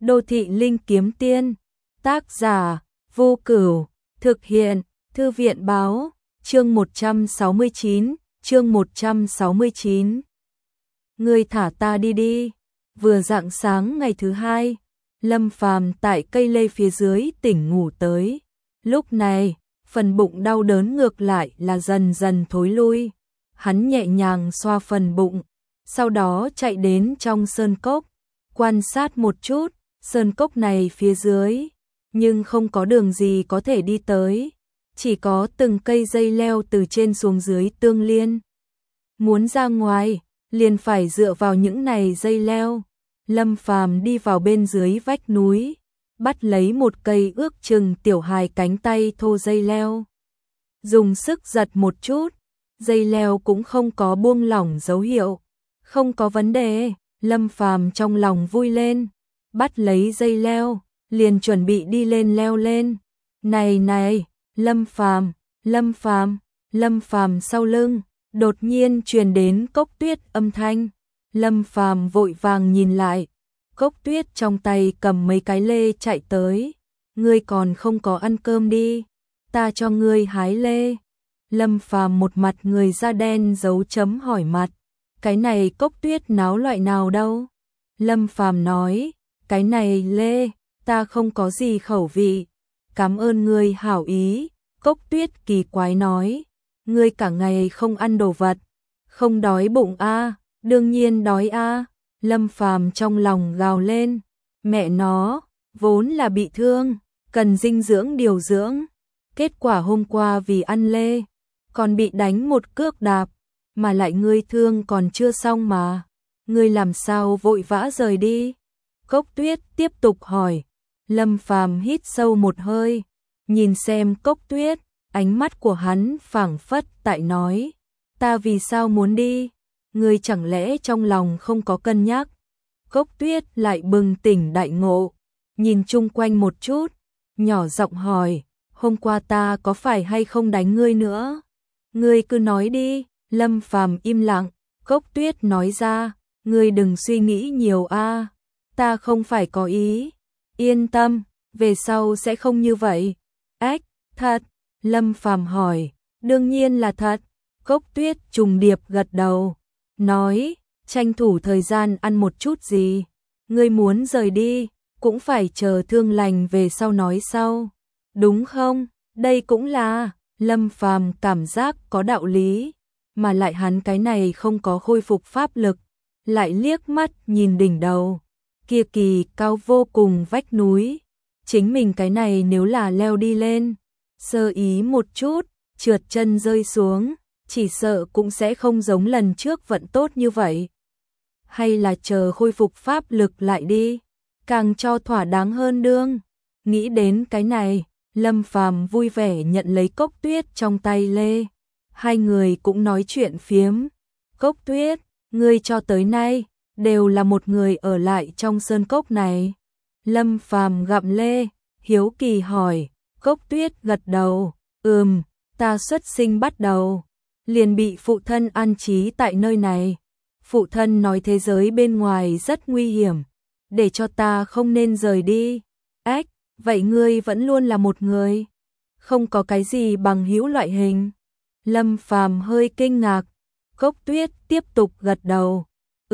Đô thị linh kiếm tiên, tác giả Vô Cửu, thực hiện Thư viện báo, chương 169. Ngươi thả ta đi đi. Vừa rạng sáng ngày thứ hai, Lâm Phàm tại cây lê phía dưới tỉnh ngủ tới. Lúc này, phần bụng đau đớn ngược lại là dần dần thối lui. Hắn nhẹ nhàng xoa phần bụng, sau đó chạy đến trong sơn cốc, quan sát một chút, sơn cốc này phía dưới, nhưng không có đường gì có thể đi tới, chỉ có từng cây dây leo từ trên xuống dưới tương liên. Muốn ra ngoài, liền phải dựa vào những này dây leo. Lâm Phàm đi vào bên dưới vách núi, bắt lấy một cây ước chừng tiểu hài cánh tay thô dây leo. Dùng sức giật một chút, dây leo cũng không có buông lỏng dấu hiệu. Không có vấn đề, Lâm Phàm trong lòng vui lên, bắt lấy dây leo, liền chuẩn bị đi lên leo lên. Này, Lâm Phàm sau lưng, đột nhiên truyền đến Cốc Tuyết âm thanh. Lâm Phàm vội vàng nhìn lại, Cốc Tuyết trong tay cầm mấy cái lê chạy tới. Ngươi còn không có ăn cơm đi, ta cho ngươi hái lê. Lâm Phàm một mặt người da đen dấu chấm hỏi mặt. Cái này Cốc Tuyết náo loại nào đâu? Lâm Phàm nói, cái này lê, ta không có gì khẩu vị. Cảm ơn ngươi hảo ý. Cốc Tuyết kỳ quái nói, ngươi cả ngày không ăn đồ vật, không đói bụng a? Đương nhiên đói a. Lâm Phàm trong lòng gào lên, mẹ nó, vốn là bị thương, cần dinh dưỡng điều dưỡng. Kết quả hôm qua vì ăn lê, còn bị đánh một cước đạp, mà lại ngươi thương còn chưa xong mà. Ngươi làm sao vội vã rời đi? Cốc Tuyết tiếp tục hỏi. Lâm Phàm hít sâu một hơi, nhìn xem Cốc Tuyết, ánh mắt của hắn phảng phất tại nói, ta vì sao muốn đi? Ngươi chẳng lẽ trong lòng không có cân nhắc? Cốc Tuyết lại bừng tỉnh đại ngộ, nhìn chung quanh một chút, nhỏ giọng hỏi, hôm qua ta có phải hay không đánh ngươi nữa? Ngươi cứ nói đi. Lâm Phàm im lặng. Cốc Tuyết nói ra, ngươi đừng suy nghĩ nhiều a, ta không phải có ý. Yên tâm, về sau sẽ không như vậy. Ách, thật? Lâm Phàm hỏi. Đương nhiên là thật. Cốc Tuyết trùng điệp gật đầu, nói, tranh thủ thời gian ăn một chút gì. Ngươi muốn rời đi, cũng phải chờ thương lành về sau nói sau, đúng không? Đây cũng là. Lâm Phàm cảm giác có đạo lý, mà lại hắn cái này không có khôi phục pháp lực, lại liếc mắt nhìn đỉnh đầu kia kỳ cao vô cùng vách núi, chính mình cái này nếu là leo đi lên, sơ ý một chút, trượt chân rơi xuống, chỉ sợ cũng sẽ không giống lần trước vận tốt như vậy. Hay là chờ khôi phục pháp lực lại đi, càng cho thỏa đáng hơn đương. Nghĩ đến cái này, Lâm Phàm vui vẻ nhận lấy Cốc Tuyết trong tay lê. Hai người cũng nói chuyện phiếm. Cốc Tuyết, ngươi cho tới nay đều là một người ở lại trong sơn cốc này. Lâm Phàm gặm lê, hiếu kỳ hỏi. Cốc Tuyết gật đầu, ta xuất sinh bắt đầu liền bị phụ thân an trí tại nơi này. Phụ thân nói thế giới bên ngoài rất nguy hiểm, để cho ta không nên rời đi. Ách, vậy ngươi vẫn luôn là một người, không có cái gì bằng hữu loại hình? Lâm Phàm hơi kinh ngạc. Cốc Tuyết tiếp tục gật đầu.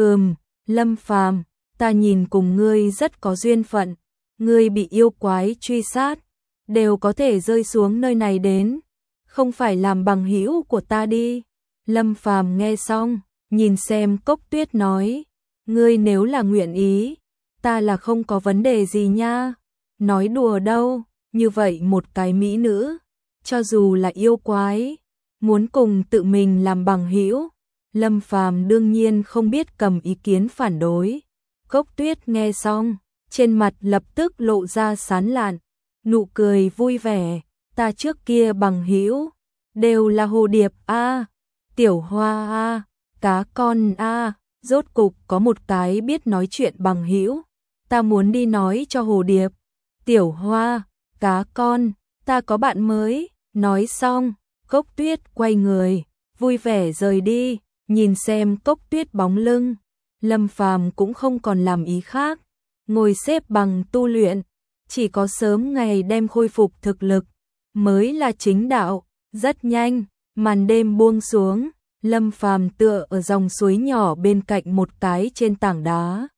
Lâm Phàm, ta nhìn cùng ngươi rất có duyên phận. Ngươi bị yêu quái truy sát, đều có thể rơi xuống nơi này đến, không phải làm bằng hữu của ta đi. Lâm Phàm nghe xong, nhìn xem Cốc Tuyết nói, ngươi nếu là nguyện ý, ta là không có vấn đề gì nha. Nói đùa đâu, như vậy một cái mỹ nữ, cho dù là yêu quái, muốn cùng tự mình làm bằng hữu, Lâm Phàm đương nhiên không biết cầm ý kiến phản đối. Cốc Tuyết nghe xong, trên mặt lập tức lộ ra sán lạn, nụ cười vui vẻ. Ta trước kia bằng hữu đều là hồ điệp a, tiểu hoa a, cá con a, rốt cục có một cái biết nói chuyện bằng hữu. Ta muốn đi nói cho hồ điệp, tiểu hoa, cá con, ta có bạn mới. Nói xong, Cốc Tuyết quay người, vui vẻ rời đi. Nhìn xem Cốc Tuyết bóng lưng, Lâm Phàm cũng không còn làm ý khác, ngồi xếp bằng tu luyện, chỉ có sớm ngày đem khôi phục thực lực mới là chính đạo. Rất nhanh, màn đêm buông xuống, Lâm Phàm tựa ở dòng suối nhỏ bên cạnh một cái trên tảng đá.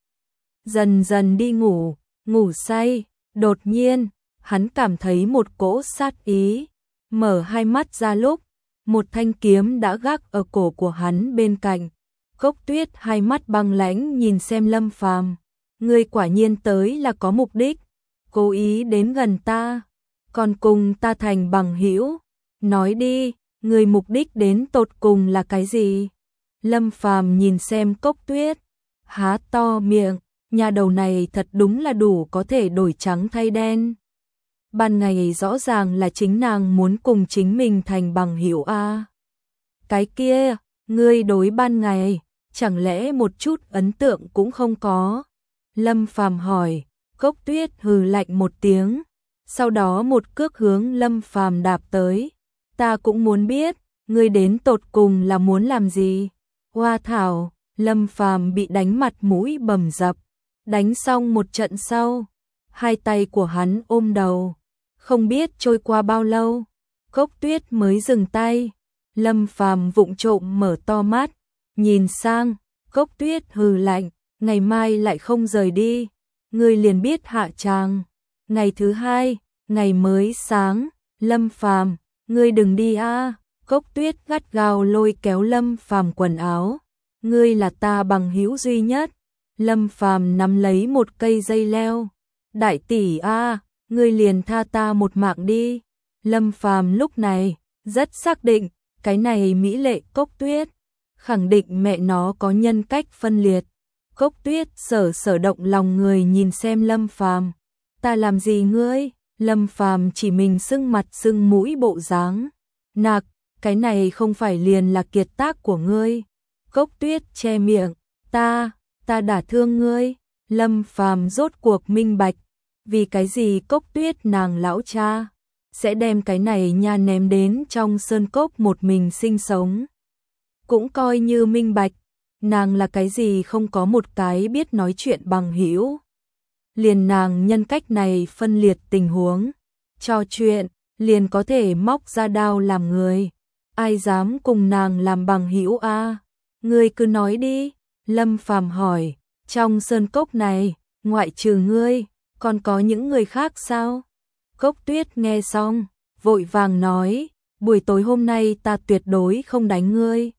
Dần dần đi ngủ, ngủ say, đột nhiên, hắn cảm thấy một cỗ sát ý. Mở hai mắt ra lúc, một thanh kiếm đã gác ở cổ của hắn bên cạnh. Cốc Tuyết hai mắt băng lãnh nhìn xem Lâm Phàm, ngươi quả nhiên tới là có mục đích, cố ý đến gần ta, còn cùng ta thành bằng hữu, nói đi, ngươi mục đích đến tột cùng là cái gì? Lâm Phàm nhìn xem Cốc Tuyết, há to miệng, nhà đầu này thật đúng là đủ có thể đổi trắng thay đen. Ban ngày rõ ràng là chính nàng muốn cùng chính mình thành bằng hữu a. Cái kia, ngươi đối ban ngày, chẳng lẽ một chút ấn tượng cũng không có? Lâm Phàm hỏi. Cốc Tuyết hừ lạnh một tiếng, sau đó một cước hướng Lâm Phàm đạp tới. Ta cũng muốn biết, ngươi đến tột cùng là muốn làm gì? Hoa thảo, Lâm Phàm bị đánh mặt mũi bầm dập. Đánh xong một trận sau, hai tay của hắn ôm đầu. Không biết trôi qua bao lâu, Cốc Tuyết mới dừng tay. Lâm Phàm vụng trộm mở to mắt, nhìn sang, Cốc Tuyết hừ lạnh, ngày mai lại không rời đi, ngươi liền biết hạ tràng. Ngày thứ hai, ngày mới sáng, Lâm Phàm, ngươi đừng đi a. Cốc Tuyết gắt gao lôi kéo Lâm Phàm quần áo. Ngươi là ta bằng hữu duy nhất. Lâm Phàm nắm lấy một cây dây leo. Đại tỷ a, ngươi liền tha ta một mạng đi. Lâm Phàm lúc này rất xác định, cái này mỹ lệ Cốc Tuyết, khẳng định mẹ nó có nhân cách phân liệt. Cốc Tuyết sở động lòng người nhìn xem Lâm Phàm. Ta làm gì ngươi? Lâm Phàm chỉ mình sưng mặt sưng mũi bộ dáng. Nạc, cái này không phải liền là kiệt tác của ngươi. Cốc Tuyết che miệng, ta đả thương ngươi. Lâm Phàm rốt cuộc minh bạch, vì cái gì Cốc Tuyết nàng lão cha sẽ đem cái này nha ném đến trong sơn cốc một mình sinh sống. Cũng coi như minh bạch, nàng là cái gì không có một cái biết nói chuyện bằng hữu. Liền nàng nhân cách này phân liệt tình huống, trò chuyện, liền có thể móc ra đao làm người. Ai dám cùng nàng làm bằng hữu a? Ngươi cứ nói đi, Lâm Phàm hỏi, trong sơn cốc này, ngoại trừ ngươi, còn có những người khác sao? Cốc Tuyết nghe xong, vội vàng nói, buổi tối hôm nay ta tuyệt đối không đánh ngươi.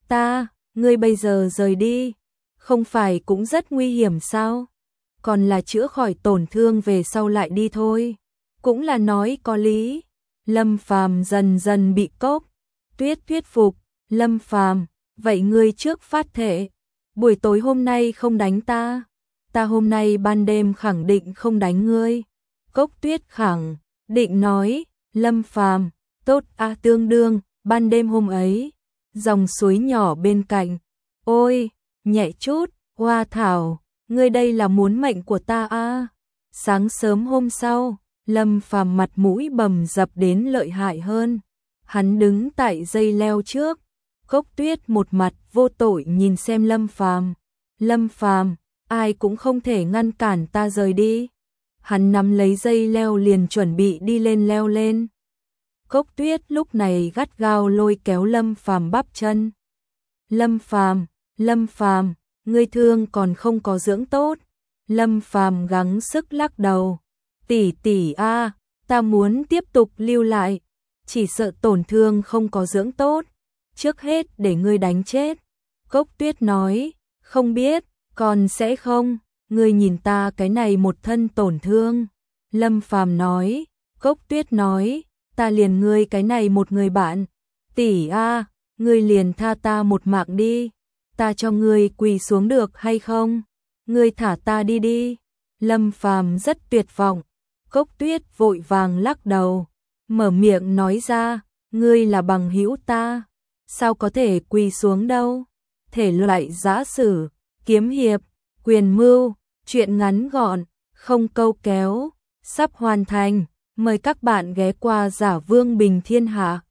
Ngươi bây giờ rời đi, không phải cũng rất nguy hiểm sao? Còn là chữa khỏi tổn thương về sau lại đi thôi. Cũng là nói có lý. Lâm Phàm dần dần bị Cốc Tuyết thuyết phục. Lâm Phàm, vậy ngươi trước phát thệ, buổi tối hôm nay không đánh ta. Ta hôm nay ban đêm khẳng định không đánh ngươi. Cốc Tuyết khẳng định nói. Lâm Phàm, tốt a, tương đương, ban đêm hôm ấy, dòng suối nhỏ bên cạnh. Ôi, nhẹ chút, Hoa thảo, ngươi đây là muốn mệnh của ta a. Sáng sớm hôm sau, Lâm Phàm mặt mũi bầm dập đến lợi hại hơn. Hắn đứng tại dây leo trước, Cốc Tuyết một mặt vô tội nhìn xem Lâm Phàm. Lâm Phàm, ai cũng không thể ngăn cản ta rời đi. Hắn nắm lấy dây leo liền chuẩn bị đi lên leo lên. Cốc Tuyết lúc này gắt gao lôi kéo Lâm Phàm bắp chân. Lâm Phàm, ngươi thương còn không có dưỡng tốt. Lâm Phàm gắng sức lắc đầu. Tỷ a, ta muốn tiếp tục lưu lại, chỉ sợ tổn thương không có dưỡng tốt. Trước hết để ngươi đánh chết. Cốc Tuyết nói, không biết, còn sẽ không, ngươi nhìn ta cái này một thân tổn thương. Lâm Phàm nói, Cốc Tuyết nói, ta liền ngươi cái này một người bạn. Tỷ a, ngươi liền tha ta một mạng đi. Ta cho ngươi quỳ xuống được hay không? Ngươi thả ta đi đi. Lâm Phàm rất tuyệt vọng. Cốc Tuyết vội vàng lắc đầu, mở miệng nói ra, ngươi là bằng hữu ta, sao có thể quỳ xuống đâu? Thể loại giã sử, kiếm hiệp, quyền mưu, truyện ngắn gọn, không câu kéo, sắp hoàn thành. Mời các bạn ghé qua Giả Vương Bình Thiên Hạ.